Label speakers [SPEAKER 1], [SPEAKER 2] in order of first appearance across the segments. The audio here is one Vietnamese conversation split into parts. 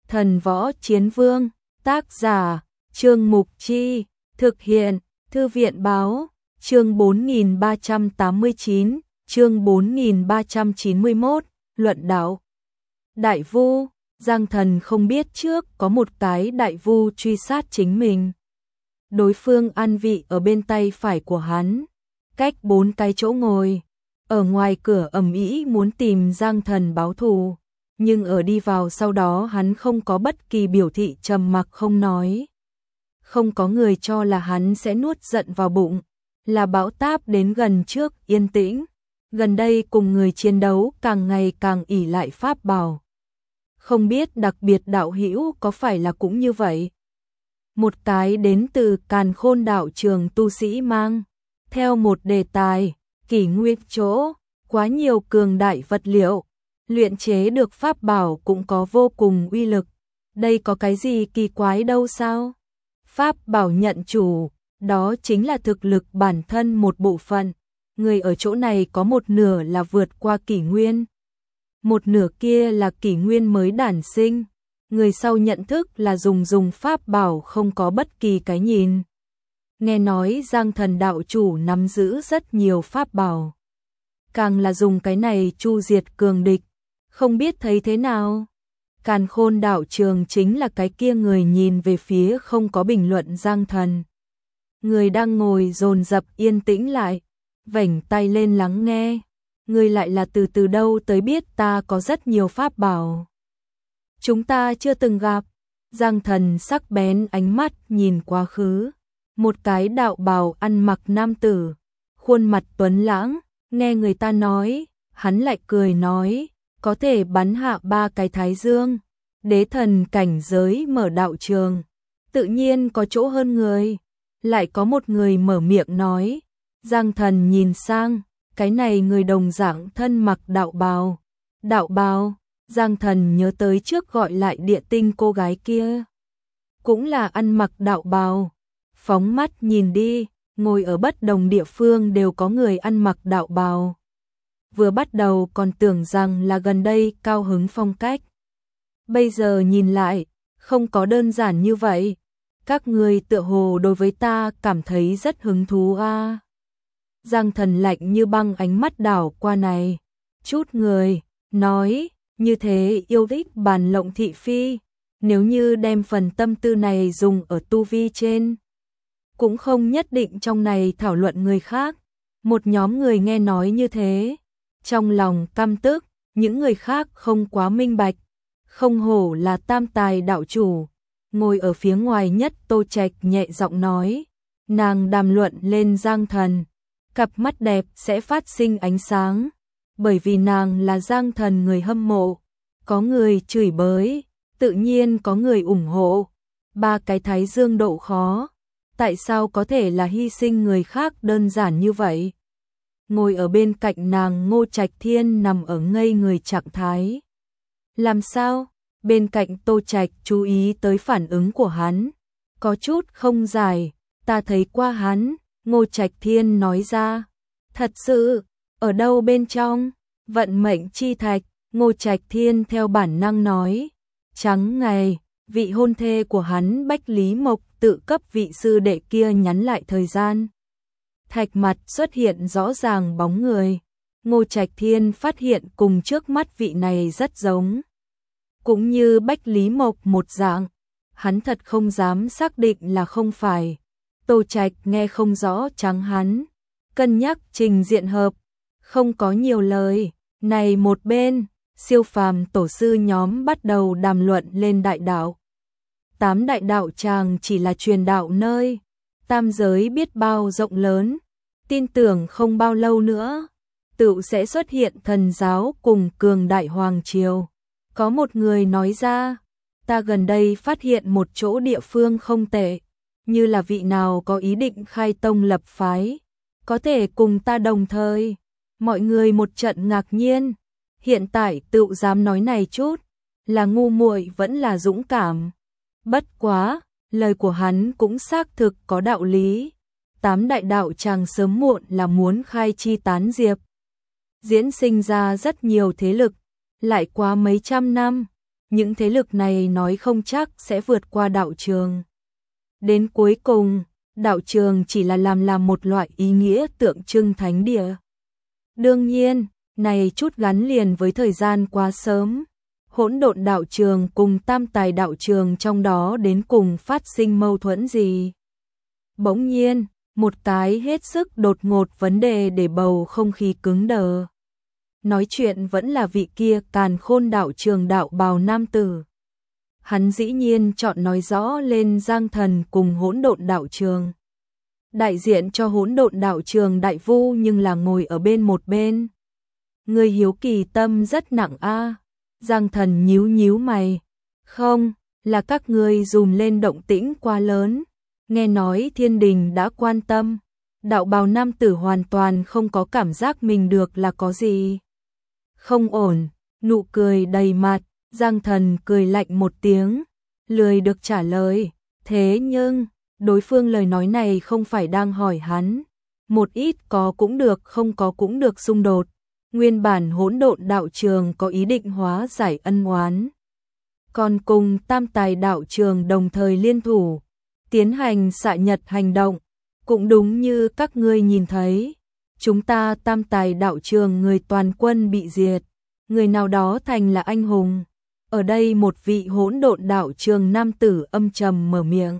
[SPEAKER 1] Thần Võ Chiến Vương, tác giả, Trương Mục Chi, thực hiện, Thư viện Báo, chương 4389, chương 4391, luận đạo. Đại Vu, Giang Thần không biết trước có một cái đại vu truy sát chính mình. Đối phương an vị ở bên tay phải của hắn, cách 4 cái chỗ ngồi, ở ngoài cửa ầm ĩ muốn tìm Giang Thần báo thù, nhưng ở đi vào sau đó hắn không có bất kỳ biểu thị, trầm mặc không nói. Không có người cho là hắn sẽ nuốt giận vào bụng, là bão táp đến gần trước yên tĩnh, gần đây cùng người chiến đấu càng ngày càng ỷ lại pháp bảo. Không biết đặc biệt đạo hữu có phải là cũng như vậy. Một cái đến từ Càn Khôn đạo trường tu sĩ mang theo một đề tài, kỷ nguyên chỗ, quá nhiều cường đại vật liệu, luyện chế được pháp bảo cũng có vô cùng uy lực. Đây có cái gì kỳ quái đâu sao? Pháp bảo nhận chủ, đó chính là thực lực bản thân một bộ phận. Người ở chỗ này có một nửa là vượt qua kỷ nguyên, một nửa kia là kỷ nguyên mới đản sinh. Người sau nhận thức là dùng pháp bảo không có bất kỳ cái nhìn. Nghe nói Giang Thần đạo chủ nắm giữ rất nhiều pháp bảo, càng là dùng cái này chu diệt cường địch, không biết thấy thế nào. Càn Khôn đạo trường chính là cái kia người nhìn về phía không có bình luận Giang Thần. Người đang ngồi dồn dập yên tĩnh lại, vểnh tay lên lắng nghe. Người lại là từ đâu tới biết ta có rất nhiều pháp bảo? Chúng ta chưa từng gặp. Giang Thần sắc bén ánh mắt nhìn quá khứ. Một cái đạo bào ăn mặc nam tử, khuôn mặt tuấn lãng, nghe người ta nói, hắn lại cười nói, có thể bắn hạ 3 cái thái dương, đế thần cảnh giới mở đạo trường, tự nhiên có chỗ hơn người. Lại có một người mở miệng nói. Giang Thần nhìn sang, cái này người đồng dạng thân mặc đạo bào. Đạo bào, Giang Thần nhớ tới trước gọi lại địa tinh cô gái kia, cũng là ăn mặc đạo bào. Phóng mắt nhìn đi, ngồi ở bất đồng địa phương đều có người ăn mặc đạo bào. Vừa bắt đầu còn tưởng rằng là gần đây cao hứng phong cách, bây giờ nhìn lại, không có đơn giản như vậy. Các người tựa hồ đối với ta cảm thấy rất hứng thú a. Giang Thần lạnh như băng ánh mắt đảo qua này chút người, nói, như thế yêu thích bàn lộng thị phi, nếu như đem phần tâm tư này dùng ở tu vi trên, cũng không nhất định trong này thảo luận người khác. Một nhóm người nghe nói như thế, trong lòng căm tức, những người khác không quá minh bạch. Không hổ là tam tài đạo chủ. Ngồi ở phía ngoài nhất Tô Trạch nhẹ giọng nói, nàng đàm luận lên Giang Thần, cặp mắt đẹp sẽ phát sinh ánh sáng, bởi vì nàng là Giang Thần người hâm mộ. Có người chửi bới, tự nhiên có người ủng hộ. 3 cái thái dương độ khó, tại sao có thể là hy sinh người khác đơn giản như vậy? Ngồi ở bên cạnh nàng Ngô Trạch Thiên nằm ở ngây người trạng thái. Làm sao? Bên cạnh Tô Trạch chú ý tới phản ứng của hắn, có chút không giải. Ta thấy qua hắn, Ngô Trạch Thiên nói ra. Thật sự? Ở đâu bên trong? Vận mệnh chi thạch. Ngô Trạch Thiên theo bản năng nói. Trắng ngày, vị hôn thê của hắn Bách Lý Mộc tự cấp vị sư đệ kia nhắn lại thời gian. Thạch mặt xuất hiện rõ ràng bóng người. Ngô Trạch Thiên phát hiện cùng trước mắt vị này rất giống, cũng như Bách Lý Mộc một dạng. Hắn thật không dám xác định là không phải. Tô Trạch nghe không rõ trắng hắn, cân nhắc trình diện hợp, không có nhiều lời. Này một bên, siêu phàm tổ sư nhóm bắt đầu đàm luận lên đại đạo. 8 đại đạo tràng chỉ là truyền đạo nơi, tam giới biết bao rộng lớn, tin tưởng không bao lâu nữa, tựu sẽ xuất hiện thần giáo cùng cường đại hoàng triều. Có một người nói ra, ta gần đây phát hiện một chỗ địa phương không tệ, như là vị nào có ý định khai tông lập phái, có thể cùng ta đồng thời. Mọi người một trận ngạc nhiên, hiện tại tựu dám nói này chút, là ngu muội vẫn là dũng cảm. Bất quá, lời của hắn cũng xác thực có đạo lý. 8 đại đạo tràng sớm muộn là muốn khai chi tán diệp, diễn sinh ra rất nhiều thế lực, lại qua mấy trăm năm, những thế lực này nói không chắc sẽ vượt qua đạo trường. Đến cuối cùng, đạo trường chỉ là làm một loại ý nghĩa tượng trưng thánh địa. Đương nhiên, này chút gắn liền với thời gian quá sớm. Hỗn độn đạo trường cùng tam tài đạo trường trong đó đến cùng phát sinh mâu thuẫn gì? Bỗng nhiên, một cái hết sức đột ngột vấn đề để bầu không khí cứng đờ. Nói chuyện vẫn là vị kia Càn Khôn đạo trường đạo bào nam tử. Hắn dĩ nhiên chọn nói rõ lên Giang Thần cùng hỗn độn đạo trường. Đại diện cho hỗn độn đạo trường Đại Vu nhưng là ngồi ở bên một bên. Người hiếu kỳ tâm rất nặng a. Giang Thần nhíu nhíu mày. Không, là các ngươi dùm lên động tĩnh quá lớn. Nghe nói thiên đình đã quan tâm. Đạo bào nam tử hoàn toàn không có cảm giác mình được là có gì không ổn, nụ cười đầy mặt. Giang Thần cười lạnh một tiếng, lười được trả lời. Thế nhưng, đối phương lời nói này không phải đang hỏi hắn. Một ít có cũng được không có cũng được xung đột. Nguyên bản hỗn độn đạo trường có ý định hóa giải ân oán. Còn cùng tam tài đạo trường đồng thời liên thủ, tiến hành xạ nhật hành động. Cũng đúng như các ngươi nhìn thấy, chúng ta tam tài đạo trường người toàn quân bị diệt. Người nào đó thành là anh hùng. Ở đây một vị hỗn độn đạo trường nam tử âm trầm mở miệng.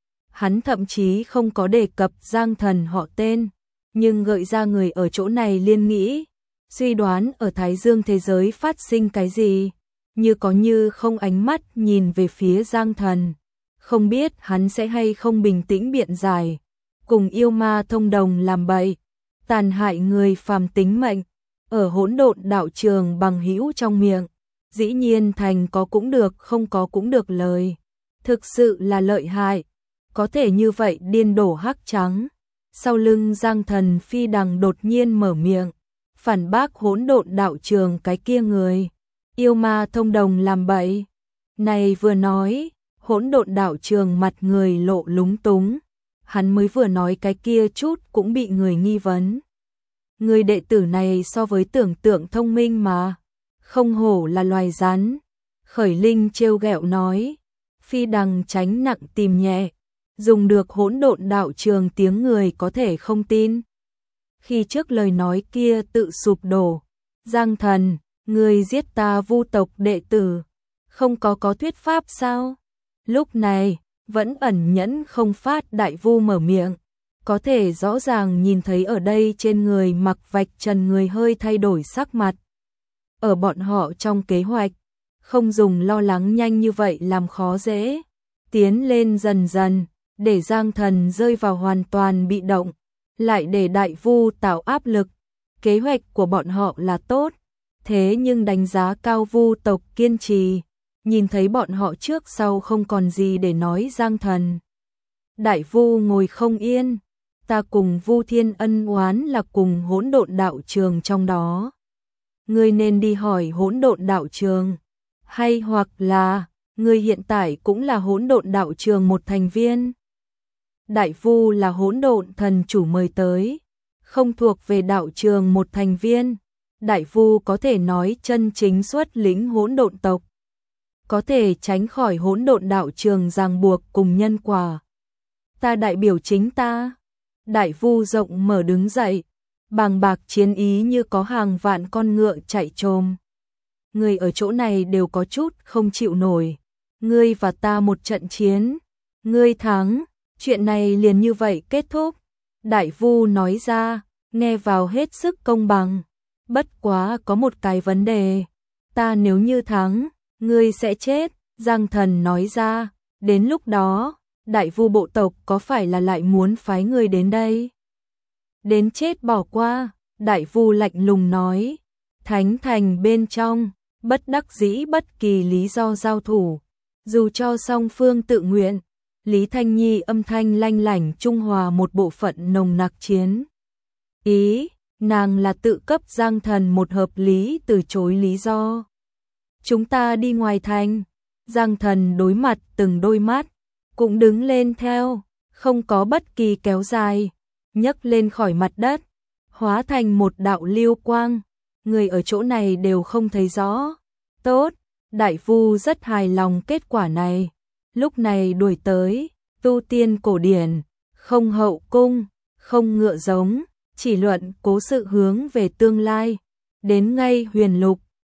[SPEAKER 1] Hắn thậm chí không có đề cập Giang Thần họ tên, nhưng gợi ra người ở chỗ này liên nghĩ, suy đoán ở Thái Dương thế giới phát sinh cái gì, như có như không ánh mắt nhìn về phía Giang Thần, không biết hắn sẽ hay không bình tĩnh biện giải, cùng yêu ma thông đồng làm bậy, tàn hại người phàm tính mệnh, ở hỗn độn đạo trường bằng hữu trong miệng, dĩ nhiên thành có cũng được không có cũng được lời, thực sự là lợi hại, có thể như vậy điên đổ hắc trắng. Sau lưng Giang Thần Phi Đằng đột nhiên mở miệng, phản bác hỗn độn đạo trường cái kia người, yêu ma thông đồng làm bậy. Này vừa nói, hỗn độn đạo trường mặt người lộ lúng túng, hắn mới vừa nói cái kia chút cũng bị người nghi vấn. Người đệ tử này so với tưởng tượng thông minh mà, không hổ là loài rắn. Khởi Linh trêu ghẹo nói, Phi Đằng tránh nặng tìm nhẹ, dùng được hỗn độn đạo trường tiếng người có thể không tin. Khi trước lời nói kia tự sụp đổ, Giang Thần, người giết ta Vu tộc đệ tử, không có thuyết pháp sao? Lúc này, vẫn ẩn nhẫn không phát Đại Vu mở miệng, có thể rõ ràng nhìn thấy ở đây trên người mặc vạch trần người hơi thay đổi sắc mặt. Ở bọn họ trong kế hoạch, không dùng lo lắng nhanh như vậy làm khó dễ, tiến lên dần dần, để Giang Thần rơi vào hoàn toàn bị động, lại để Đại Vu tạo áp lực. Kế hoạch của bọn họ là tốt, thế nhưng đánh giá cao Vu tộc kiên trì, nhìn thấy bọn họ trước sau không còn gì để nói. Giang Thần, Đại Vu ngồi không yên, ta cùng Vu Thiên ân oán là cùng hỗn độn đạo trường trong đó. Ngươi nên đi hỏi hỗn độn đạo trường, hay hoặc là ngươi hiện tại cũng là hỗn độn đạo trường một thành viên. Đại Vu là hỗn độn thần chủ mời tới, không thuộc về đạo trường một thành viên. Đại Vu có thể nói chân chính xuất lĩnh hỗn độn tộc, có thể tránh khỏi hỗn độn đạo trường ràng buộc cùng nhân quả. Ta đại biểu chính ta. Đại Vu rộng mở đứng dậy, bàng bạc chiến ý như có hàng vạn con ngựa chạy trồm. Người ở chỗ này đều có chút không chịu nổi. Ngươi và ta một trận chiến, ngươi thắng, chuyện này liền như vậy kết thúc. Đại Vu nói ra, nghe vào hết sức công bằng. Bất quá có một cái vấn đề, ta nếu như thắng, ngươi sẽ chết. Giang Thần nói ra, đến lúc đó, Đại Vu bộ tộc có phải là lại muốn phái người đến đây? Đến chết bỏ qua, Đại Vu lạnh lùng nói. Thánh thành bên trong, bất đắc dĩ bất kỳ lý do giao thủ, dù cho song phương tự nguyện. Lý Thanh Nhi âm thanh lanh lảnh trung hòa một bộ phận nồng nặc chiến ý, nàng là tự cấp Giang Thần một hợp lý từ chối lý do. Chúng ta đi ngoài thành. Giang Thần đối mặt từng đôi mắt, cũng đứng lên theo, không có bất kỳ kéo dài, nhấc lên khỏi mặt đất, hóa thành một đạo lưu quang, người ở chỗ này đều không thấy rõ. Tốt, Đại Phu rất hài lòng kết quả này, lúc này đuổi tới, tu tiên cổ điển, không hậu cung, không ngựa giống, chỉ luận cố sự hướng về tương lai, đến ngay huyền lục,